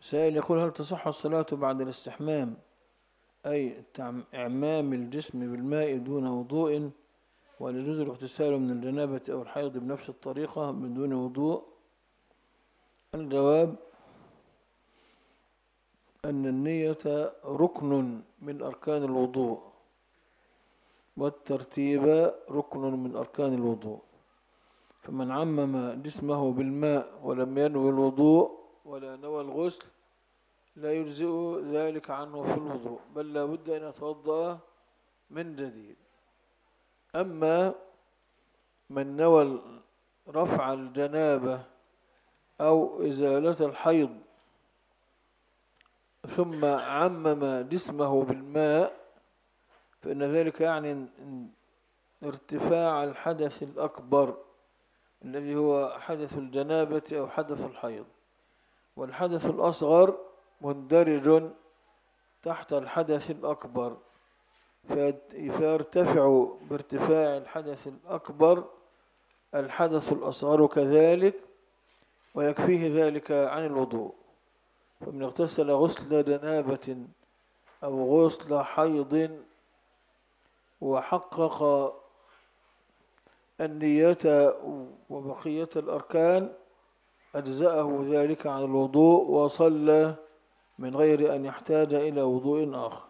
سائل يقول: هل تصح الصلاة بعد الاستحمام، أي إعمام الجسم بالماء دون وضوء، ولا يجوز الاغتسال من الجنابة أو الحيض بنفس الطريقة من دون وضوء؟ الجواب أن النية ركن من أركان الوضوء، والترتيب ركن من أركان الوضوء، فمن عمم جسمه بالماء ولم ينوي الوضوء ولا نوى الغسل لا يجزئ ذلك عنه في الوضوء، بل لا بد أن يتوضأ من جديد. أما من نوى رفع الجنابة أو إزالة الحيض ثم عمم جسمه بالماء، فإن ذلك يعني ارتفاع الحدث الأكبر الذي هو حدث الجنابة أو حدث الحيض، والحدث الأصغر مندرج تحت الحدث الأكبر، فيرتفع بارتفاع الحدث الأكبر الحدث الأصغر كذلك، ويكفيه ذلك عن الوضوء. فمن اغتسل غسل جنابة أو غسل حيض وحقق النية وبقية الأركان أجزأه ذلك عن الوضوء، وصلى من غير أن يحتاج إلى وضوء آخر.